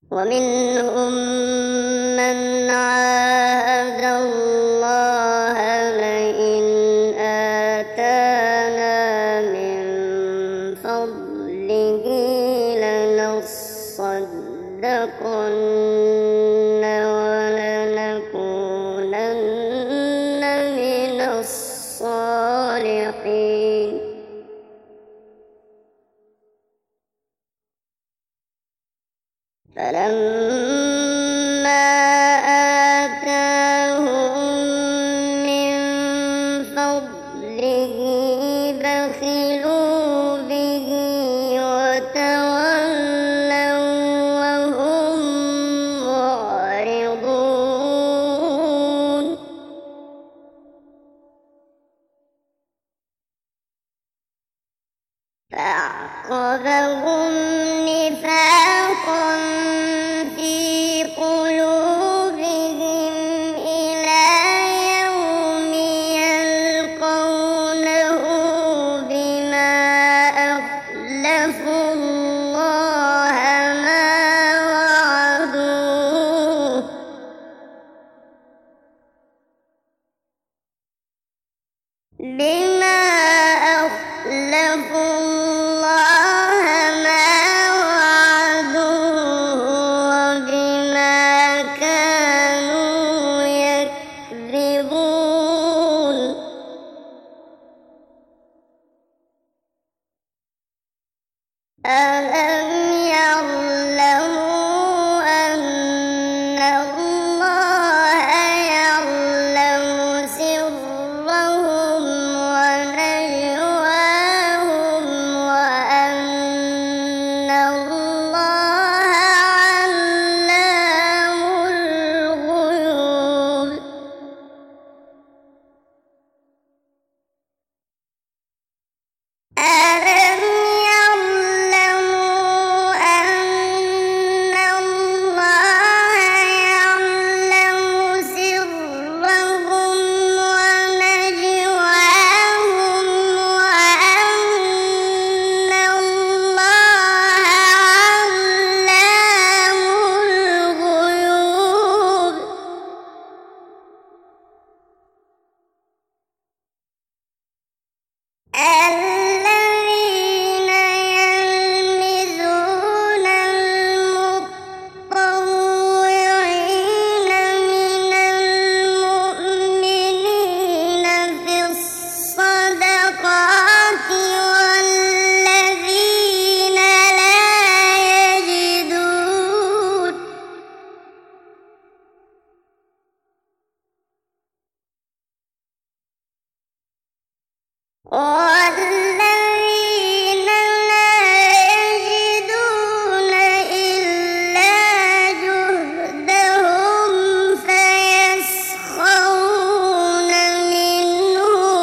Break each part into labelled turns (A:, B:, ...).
A: ومنهم من عاهد الله لئن آتانا من فضله لنصدقن ولنكونن من الصالحين فلما آتاهم من فضله بخلوا به وتولوا وهم معرضون فأعقبهم نفاقا في قلوبهم إلى يوم يلقونه بما أخلفوا الله ما وعدوه وبما كانوا يكذبون ألم يعلموا أن الله يعلم سرهم ونجواهم وأن الله علام الغيوب ألم يعلموا أن الله يعلم سرهم ونجواهم وأن الله علام الغيوب الذين يلمزون المطوعين من المؤمنين في الصدقات والذين لا يجدون إلا جهدهم فيسخرون منهم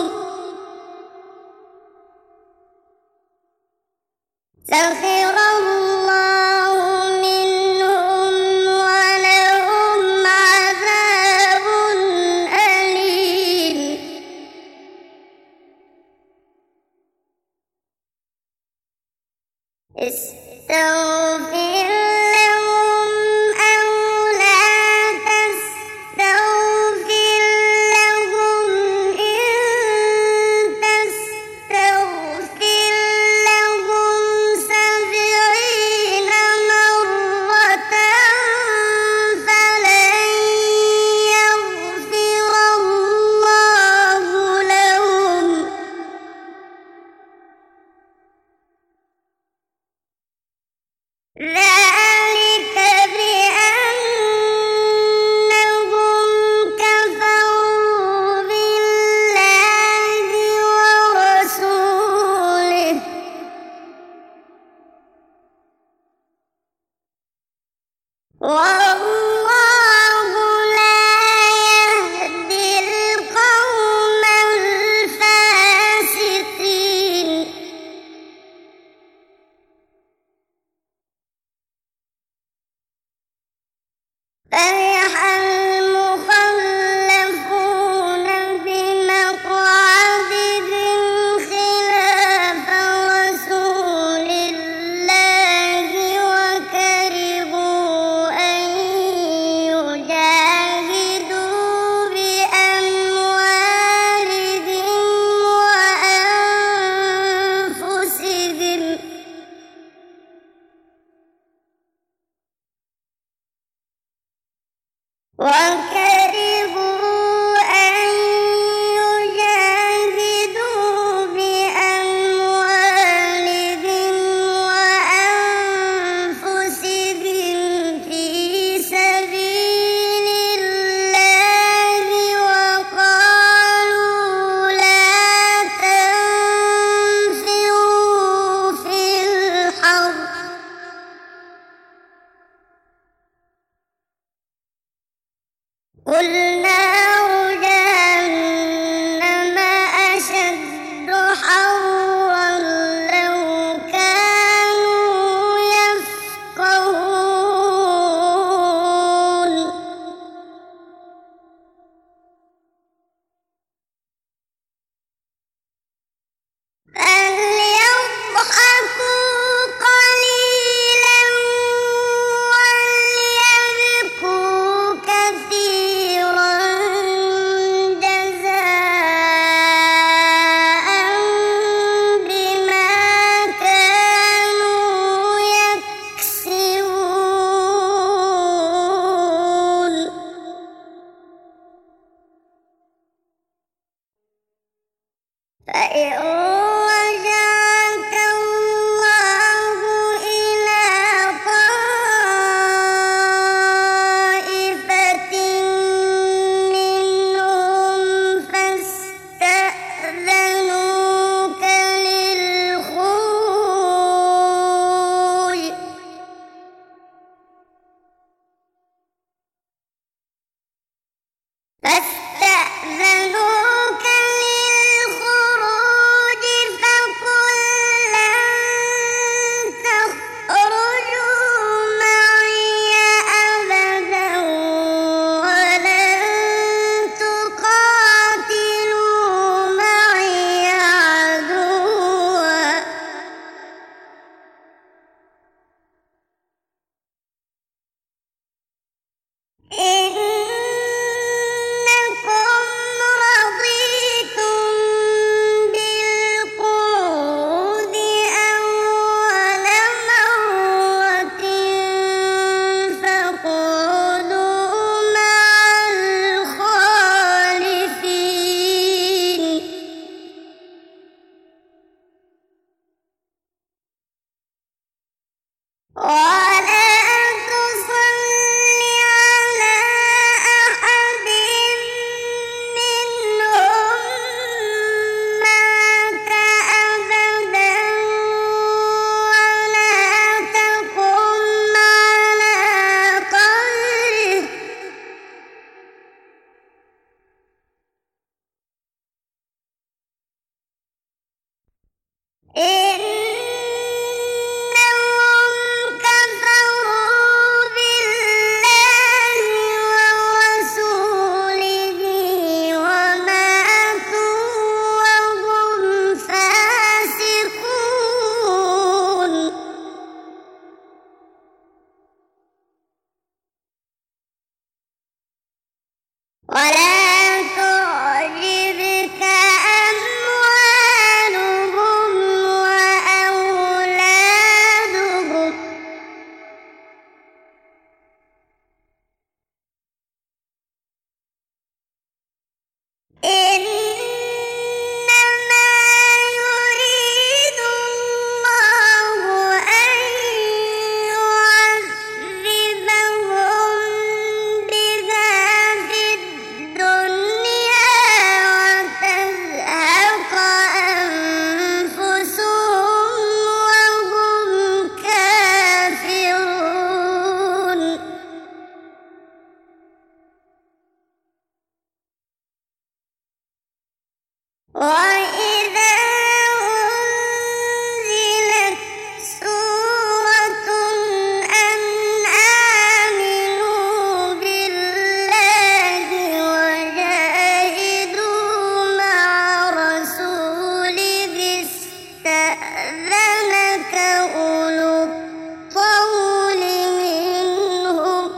A: سخر الله منهم ولهم عذاب أليم استغفر لهم أو لا تستغفر لهم إن تستغفر لهم 70 مرة فلن يغفر الله لهم ذلك بأنهم كفروا بالله ورسوله والله لا يهدي القوم الفاسقين فرح المخلفون بمقعدهم خلاف رسول الله وكرهوا وكرهوا أن يجاهدوا بأموالهم وأنفسهم في سبيل الله وقالوا لا تنفروا في الحرب قل نار جهنم أشد حرا لو كانوا يفقهون فليضحكوا قليلا وليبكوا كثيرا جزاء بما كانوا يكسبون فإن رجعك الله إلى طائفة منهم فاستأذنوك للخروج فقل لن تخرجوا معي أبدا ولن تقاتلوا معي عدوا إنكم رضيتم بالقعود أول مرة فاقعدوا مع الخالفين ولا تصل على أحد منهم مات أبدا ولا تقم على قبره إنهم كفروا بالله ورسوله وماتوا وهم فاسقون ولا تعجبك أموالهم وأولادهم إنما يريد الله أن يعذبهم بها في الدنيا وتزهق أنفسهم وهم كافرون وإذا أنزلت سورة أن آمنوا بالله وجاهدوا مع رسوله استأذنك أولو الطول منهم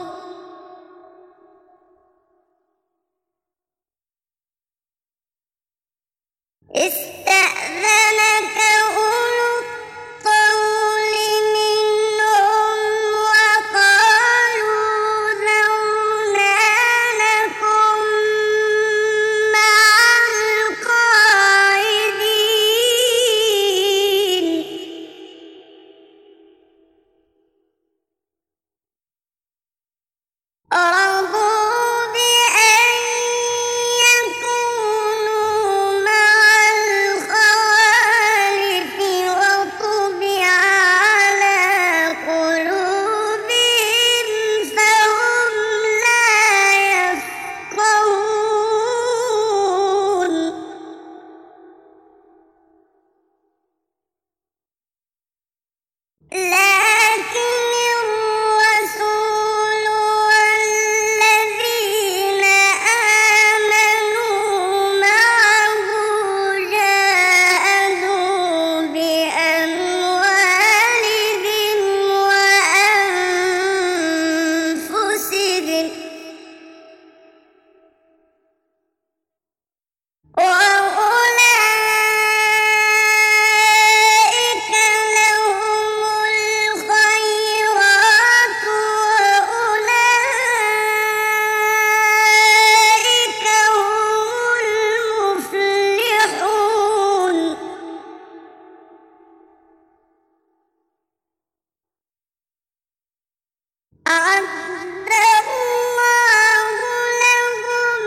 A: أعد الله لهم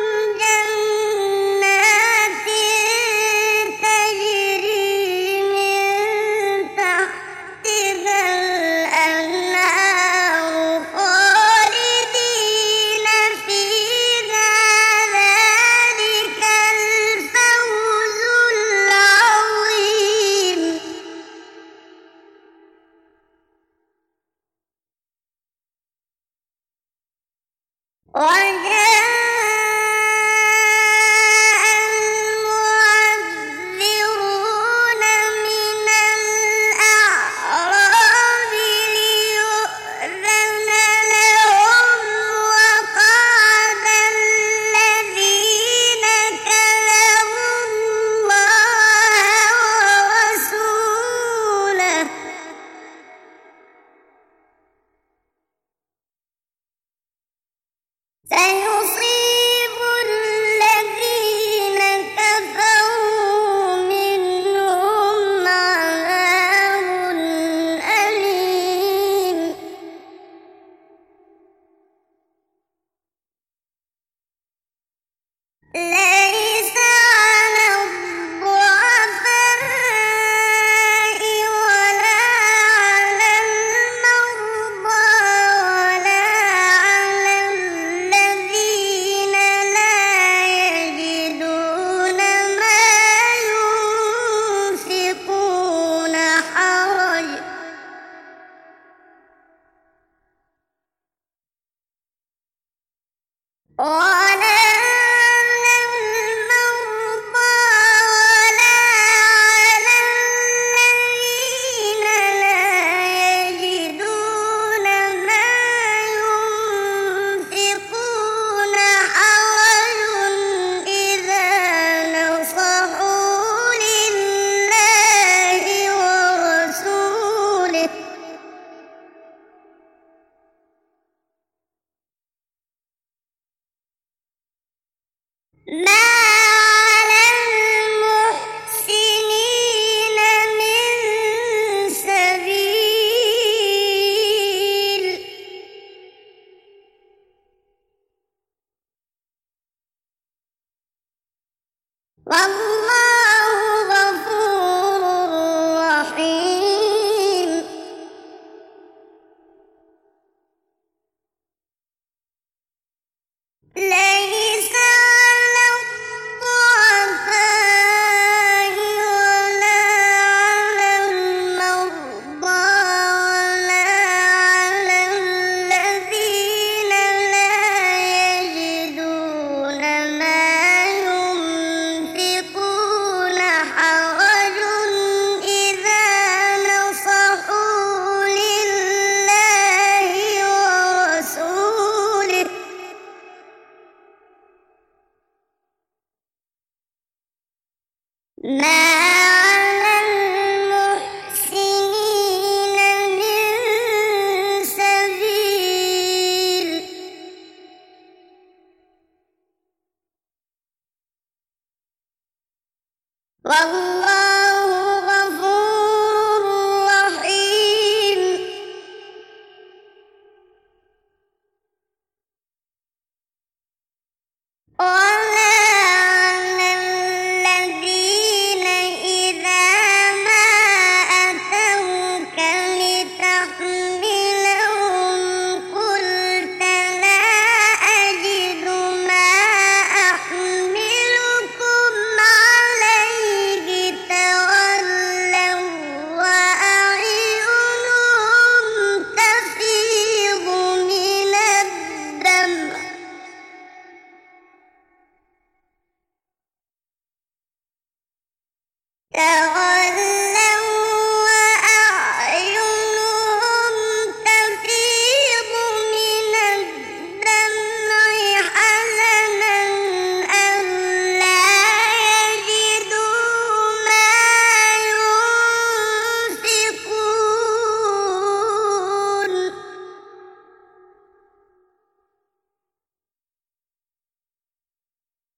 A: جنات تجري من تحتها الأنهار خالدين فيها ذلك الفوز العظيم. وجاء المعذرون من الأعراب ليؤذن لهم وقعد الذين كذبوا الله ورسوله سيصيب الذين كفروا منهم عذاب أليم. ليس على الضعفاء ولا على المرضى ولا على الذين لا يجدون ما ينفقون حرج ولا على المرضى ولا على الذين لا يجدون ما ينفقون حرج إذا نصحوا لله ورسوله ما على المحسنين من سبيل والله غفور رحيم. ليس على الضعفاء ولا على المرضى ولا على الذين لا يجدون ما ينفقون حرج إذا نصحوا لله ورسوله ما على المحسنين من سبيل والله غفور رحيم. ولا على الذين إذا ما أتوك لتحملهم قلت لا أجد ما أحملكم عليه تولوا وأعينهم تفيض من الدمع تولوا